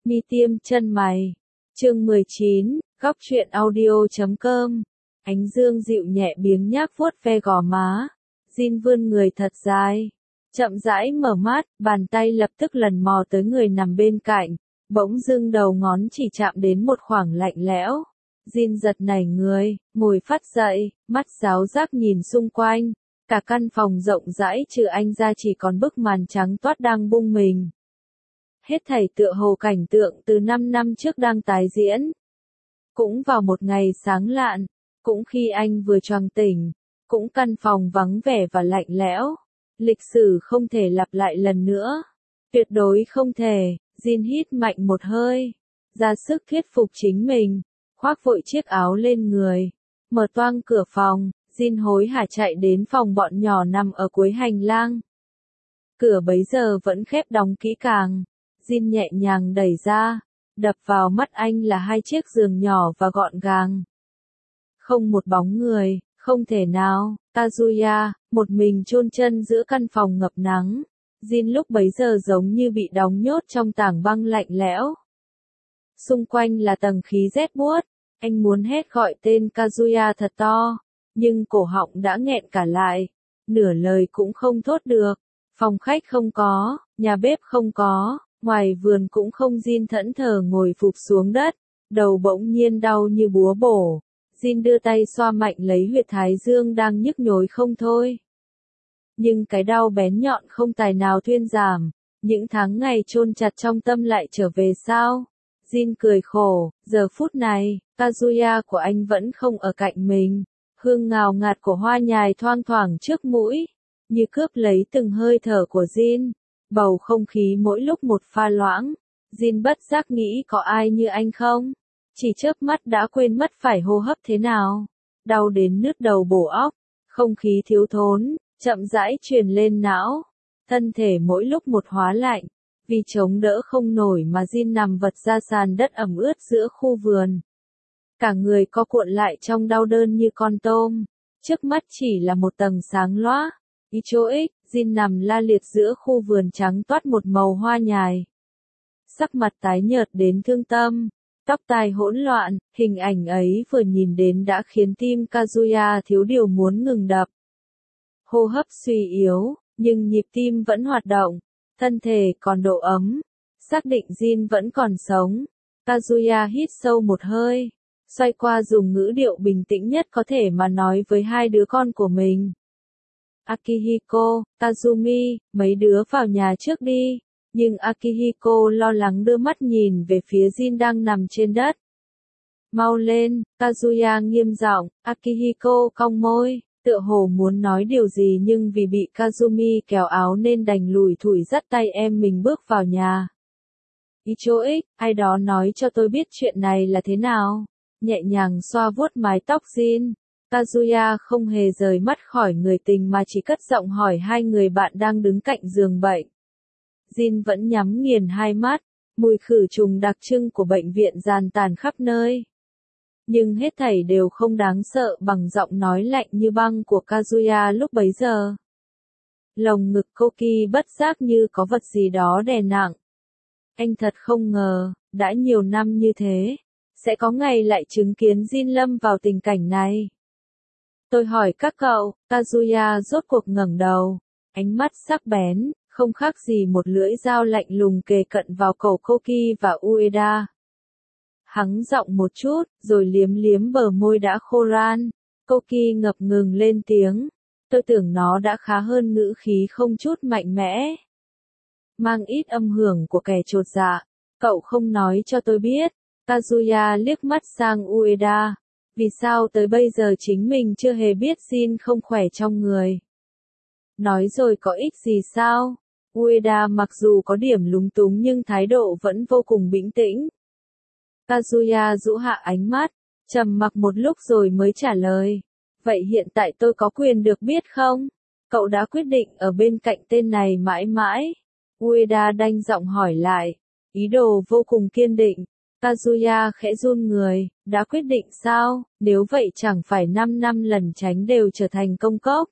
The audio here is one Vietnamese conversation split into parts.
Mi tiêm chân mày. Chương 19, góc truyện audio.com. Ánh dương dịu nhẹ biếng nhác vuốt ve gò má. Jin vươn người thật dài. Chậm rãi mở mắt, bàn tay lập tức lần mò tới người nằm bên cạnh. Bỗng dưng đầu ngón chỉ chạm đến một khoảng lạnh lẽo. Jin giật nảy người, ngồi phát dậy, mắt giáo giác nhìn xung quanh. Cả căn phòng rộng rãi trừ anh ra chỉ còn bức màn trắng toát đang bung mình. Hết thảy tựa hồ cảnh tượng từ 5 năm trước đang tái diễn. Cũng vào một ngày sáng lạn, cũng khi anh vừa choàng tỉnh, cũng căn phòng vắng vẻ và lạnh lẽo. Lịch sử không thể lặp lại lần nữa. Tuyệt đối không thể. Jin hít mạnh một hơi, ra sức thuyết phục chính mình, khoác vội chiếc áo lên người, mở toang cửa phòng. Jin hối hả chạy đến phòng bọn nhỏ nằm ở cuối hành lang. Cửa bấy giờ vẫn khép đóng kỹ càng. Jin nhẹ nhàng đẩy ra, đập vào mắt anh là hai chiếc giường nhỏ và gọn gàng. Không một bóng người, không thể nào. Kazuya, một mình chôn chân giữa căn phòng ngập nắng. Jin lúc bấy giờ giống như bị đóng nhốt trong tảng băng lạnh lẽo. Xung quanh là tầng khí rét buốt. Anh muốn hét gọi tên Kazuya thật to, nhưng cổ họng đã nghẹn cả lại. Nửa lời cũng không thốt được. Phòng khách không có, nhà bếp không có, ngoài vườn cũng không. Jin thẫn thờ ngồi phụp xuống đất, đầu bỗng nhiên đau như búa bổ. Jin đưa tay xoa mạnh lấy huyệt thái dương đang nhức nhối không thôi. Nhưng cái đau bén nhọn không tài nào thuyên giảm. Những tháng ngày chôn chặt trong tâm lại trở về sao? Jin cười khổ, giờ phút này, Kazuya của anh vẫn không ở cạnh mình. Hương ngào ngạt của hoa nhài thoang thoảng trước mũi, như cướp lấy từng hơi thở của Jin. Bầu không khí mỗi lúc một pha loãng. Jin bất giác nghĩ có ai như anh không? Chỉ chớp mắt đã quên mất phải hô hấp thế nào. Đau đến nứt đầu bổ óc. Không khí thiếu thốn, chậm rãi truyền lên não. Thân thể mỗi lúc một hóa lạnh. Vì chống đỡ không nổi mà Jin nằm vật ra sàn đất ẩm ướt giữa khu vườn. Cả người co cuộn lại trong đau đớn như con tôm. Trước mắt chỉ là một tầng sáng loá. Ichoic, Jin nằm la liệt giữa khu vườn trắng toát một màu hoa nhài. Sắc mặt tái nhợt đến thương tâm. Tóc tai hỗn loạn, hình ảnh ấy vừa nhìn đến đã khiến tim Kazuya thiếu điều muốn ngừng đập. Hô hấp suy yếu, nhưng nhịp tim vẫn hoạt động. Thân thể còn độ ấm. Xác định Jin vẫn còn sống. Kazuya hít sâu một hơi. Xoay qua dùng ngữ điệu bình tĩnh nhất có thể mà nói với hai đứa con của mình. Akihiko, Kazumi, mấy đứa vào nhà trước đi. Nhưng Akihiko lo lắng đưa mắt nhìn về phía Jin đang nằm trên đất. Mau lên, Kazuya nghiêm giọng. Akihiko cong môi, tựa hồ muốn nói điều gì nhưng vì bị Kazumi kéo áo nên đành lủi thủi dắt tay em mình bước vào nhà. Ichoic, ai đó nói cho tôi biết chuyện này là thế nào. Nhẹ nhàng xoa vuốt mái tóc Jin. Kazuya không hề rời mắt khỏi người tình mà chỉ cất giọng hỏi hai người bạn đang đứng cạnh giường bệnh. Jin vẫn nhắm nghiền hai mắt, mùi khử trùng đặc trưng của bệnh viện dàn tàn khắp nơi. Nhưng hết thảy đều không đáng sợ bằng giọng nói lạnh như băng của Kazuya lúc bấy giờ. Lồng ngực Koki bất giác như có vật gì đó đè nặng. Anh thật không ngờ, đã nhiều năm như thế, sẽ có ngày lại chứng kiến Jin lâm vào tình cảnh này. Tôi hỏi các cậu, Kazuya rốt cuộc ngẩng đầu, ánh mắt sắc bén, không khác gì một lưỡi dao lạnh lùng kề cận vào cổ Koki và Ueda. Hắng giọng một chút, rồi liếm liếm bờ môi đã khô ran. Koki ngập ngừng lên tiếng. Tôi tưởng nó đã khá hơn, ngữ khí không chút mạnh mẽ. Mang ít âm hưởng của kẻ chột dạ. Cậu không nói cho tôi biết. Kazuya liếc mắt sang Ueda. Vì sao tới bây giờ chính mình chưa hề biết Jin không khỏe trong người? Nói rồi có ích gì sao? Ueda mặc dù có điểm lúng túng nhưng thái độ vẫn vô cùng bình tĩnh. Kazuya rũ hạ ánh mắt, trầm mặc một lúc rồi mới trả lời. Vậy hiện tại tôi có quyền được biết không? Cậu đã quyết định ở bên cạnh tên này mãi mãi. Ueda đanh giọng hỏi lại. Ý đồ vô cùng kiên định. Kazuya khẽ run người. Đã quyết định sao? Nếu vậy chẳng phải 5 năm lần tránh đều trở thành công cốc.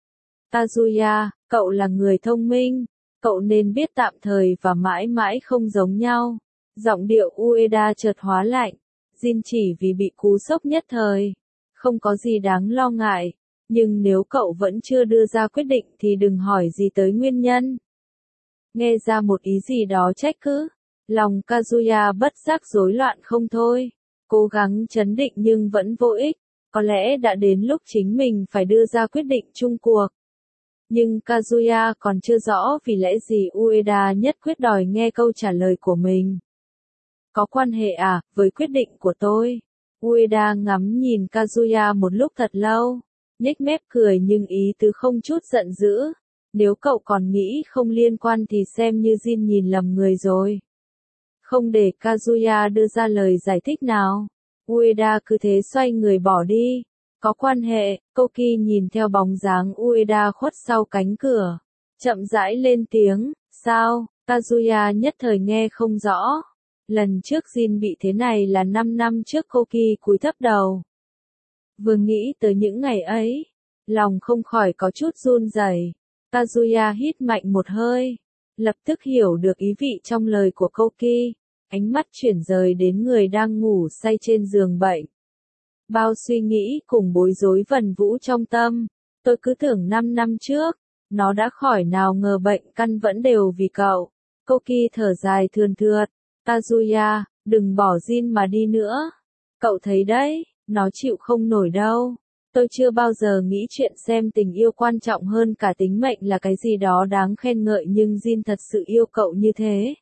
Kazuya, cậu là người thông minh. Cậu nên biết tạm thời và mãi mãi không giống nhau. Giọng điệu Ueda chợt hóa lạnh. Jin chỉ vì bị cú sốc nhất thời. Không có gì đáng lo ngại. Nhưng nếu cậu vẫn chưa đưa ra quyết định thì đừng hỏi gì tới nguyên nhân. Nghe ra một ý gì đó trách cứ. Lòng Kazuya bất giác rối loạn không thôi. Cố gắng trấn định nhưng vẫn vô ích. Có lẽ đã đến lúc chính mình phải đưa ra quyết định chung cuộc. Nhưng Kazuya còn chưa rõ vì lẽ gì Ueda nhất quyết đòi nghe câu trả lời của mình. Có quan hệ với quyết định của tôi? Ueda ngắm nhìn Kazuya một lúc thật lâu. Nhếch mép cười nhưng ý tứ không chút giận dữ. Nếu cậu còn nghĩ không liên quan thì xem như Jin nhìn lầm người rồi. Không để Kazuya đưa ra lời giải thích nào. Ueda cứ thế xoay người bỏ đi. Có quan hệ, Koki nhìn theo bóng dáng Ueda khuất sau cánh cửa. Chậm rãi lên tiếng, sao? Kazuya nhất thời nghe không rõ. Lần trước Jin bị thế này là 5 năm trước. Koki cúi thấp đầu. Vừa nghĩ tới những ngày ấy, lòng không khỏi có chút run rẩy. Kazuya hít mạnh một hơi. Lập tức hiểu được ý vị trong lời của Koki. Ánh mắt chuyển rời đến người đang ngủ say trên giường bệnh. Bao suy nghĩ cùng bối rối vần vũ trong tâm. Tôi cứ tưởng 5 năm trước, nó đã khỏi nào ngờ bệnh căn vẫn đều vì cậu. Koki thở dài thườn thượt. Kazuya, đừng bỏ Jin mà đi nữa. Cậu thấy đấy, nó chịu không nổi đâu. Tôi chưa bao giờ nghĩ chuyện xem tình yêu quan trọng hơn cả tính mệnh là cái gì đó đáng khen ngợi nhưng Jin thật sự yêu cậu như thế.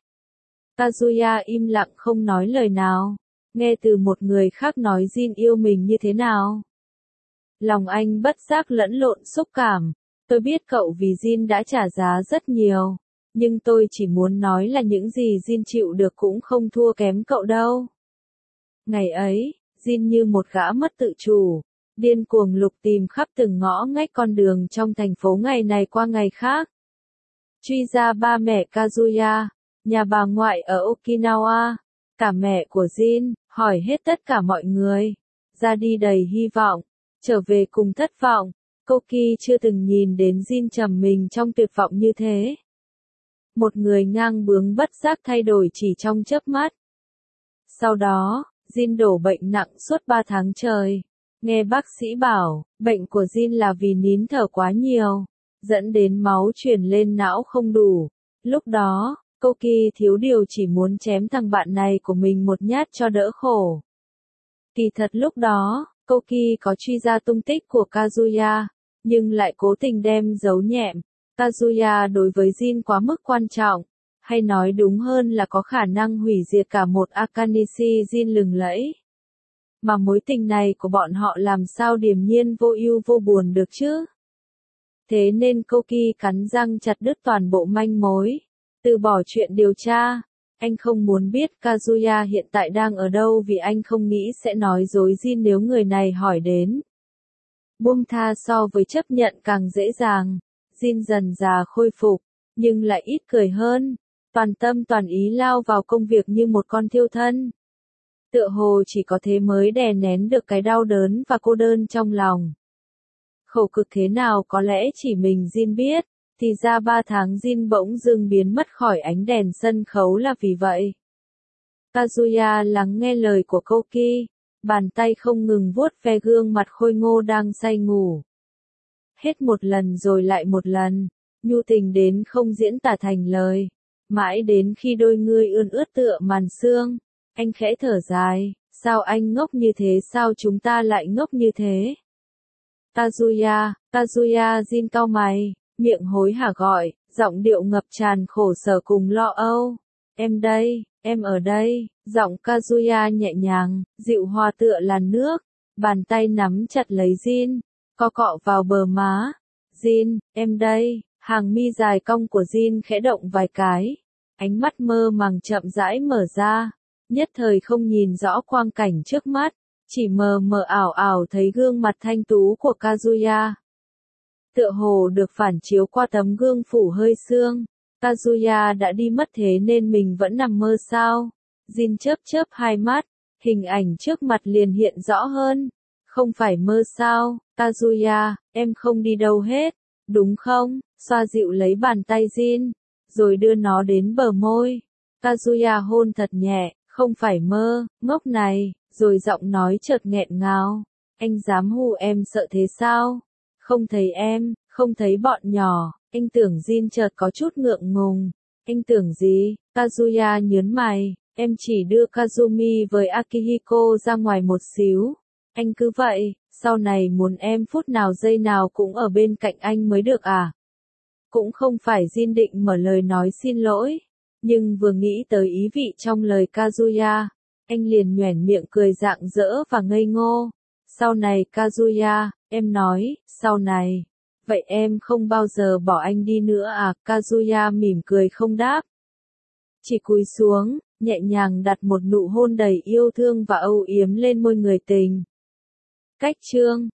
Kazuya im lặng không nói lời nào. Nghe từ một người khác nói Jin yêu mình như thế nào. Lòng anh bất giác lẫn lộn xúc cảm. Tôi biết cậu vì Jin đã trả giá rất nhiều. Nhưng tôi chỉ muốn nói là những gì Jin chịu được cũng không thua kém cậu đâu. Ngày ấy, Jin như một gã mất tự chủ. Điên cuồng lục tìm khắp từng ngõ ngách con đường trong thành phố ngày này qua ngày khác. Truy ra ba mẹ Kazuya, nhà bà ngoại ở Okinawa, cả mẹ của Jin, hỏi hết tất cả mọi người. Ra đi đầy hy vọng, trở về cùng thất vọng. Koki chưa từng nhìn đến Jin trầm mình trong tuyệt vọng như thế. Một người ngang bướng bất giác thay đổi chỉ trong chớp mắt. Sau đó, Jin đổ bệnh nặng suốt 3 tháng trời. Nghe bác sĩ bảo, bệnh của Jin là vì nín thở quá nhiều, dẫn đến máu chuyển lên não không đủ. Lúc đó, Koki thiếu điều chỉ muốn chém thằng bạn này của mình một nhát cho đỡ khổ. Kỳ thật lúc đó, Koki có truy ra tung tích của Kazuya, nhưng lại cố tình đem giấu nhẹm. Kazuya đối với Jin quá mức quan trọng, hay nói đúng hơn là có khả năng hủy diệt cả một Akanishi Jin lừng lẫy. Mà mối tình này của bọn họ làm sao điềm nhiên vô ưu vô buồn được chứ? Thế nên Koki cắn răng chặt đứt toàn bộ manh mối, từ bỏ chuyện điều tra. Anh không muốn biết Kazuya hiện tại đang ở đâu vì anh không nghĩ sẽ nói dối Jin nếu người này hỏi đến. Buông tha so với chấp nhận càng dễ dàng. Jin dần dà khôi phục, nhưng lại ít cười hơn. Toàn tâm toàn ý lao vào công việc như một con thiêu thân. Tựa hồ chỉ có thế mới đè nén được cái đau đớn và cô đơn trong lòng. Khổ cực thế nào có lẽ chỉ mình Jin biết, thì ra 3 tháng Jin bỗng dưng biến mất khỏi ánh đèn sân khấu là vì vậy. Kazuya lắng nghe lời của Koki, bàn tay không ngừng vuốt ve gương mặt khôi ngô đang say ngủ. Hết một lần rồi lại một lần, nhu tình đến không diễn tả thành lời, mãi đến khi đôi ngươi ươn ướt tựa màn sương. Anh khẽ thở dài, sao anh ngốc như thế, sao chúng ta lại ngốc như thế? Kazuya, Jin cau mày, miệng hối hả gọi, giọng điệu ngập tràn khổ sở cùng lo âu. Em đây, em ở đây, giọng Kazuya nhẹ nhàng, dịu hòa tựa làn nước, bàn tay nắm chặt lấy Jin, co cọ vào bờ má. Jin, em đây, hàng mi dài cong của Jin khẽ động vài cái, ánh mắt mơ màng chậm rãi mở ra. Nhất thời không nhìn rõ quang cảnh trước mắt, chỉ mờ mờ ảo ảo thấy gương mặt thanh tú của Kazuya. Tựa hồ được phản chiếu qua tấm gương phủ hơi sương. Kazuya đã đi mất thế nên mình vẫn nằm mơ sao? Jin chớp chớp hai mắt, hình ảnh trước mặt liền hiện rõ hơn. Không phải mơ sao, Kazuya, em không đi đâu hết, đúng không? Xoa dịu lấy bàn tay Jin, rồi đưa nó đến bờ môi. Kazuya hôn thật nhẹ, không phải mơ, ngốc này, rồi giọng nói chợt nghẹn ngào. Anh dám hù em sợ thế sao? Không thấy em, không thấy bọn nhỏ, anh tưởng Jin chợt có chút ngượng ngùng. Anh tưởng gì? Kazuya nhớn mày, em chỉ đưa Kazumi với Akihiko ra ngoài một xíu. Anh cứ vậy, sau này muốn em phút nào giây nào cũng ở bên cạnh anh mới được à? Cũng không phải Jin định mở lời nói xin lỗi, nhưng vừa nghĩ tới ý vị trong lời Kazuya, anh liền nhoẻn miệng cười rạng rỡ và ngây ngô. Sau này Kazuya, em nói, sau này. Vậy em không bao giờ bỏ anh đi nữa à? Kazuya mỉm cười không đáp. Chỉ cúi xuống, nhẹ nhàng đặt một nụ hôn đầy yêu thương và âu yếm lên môi người tình. Cách chương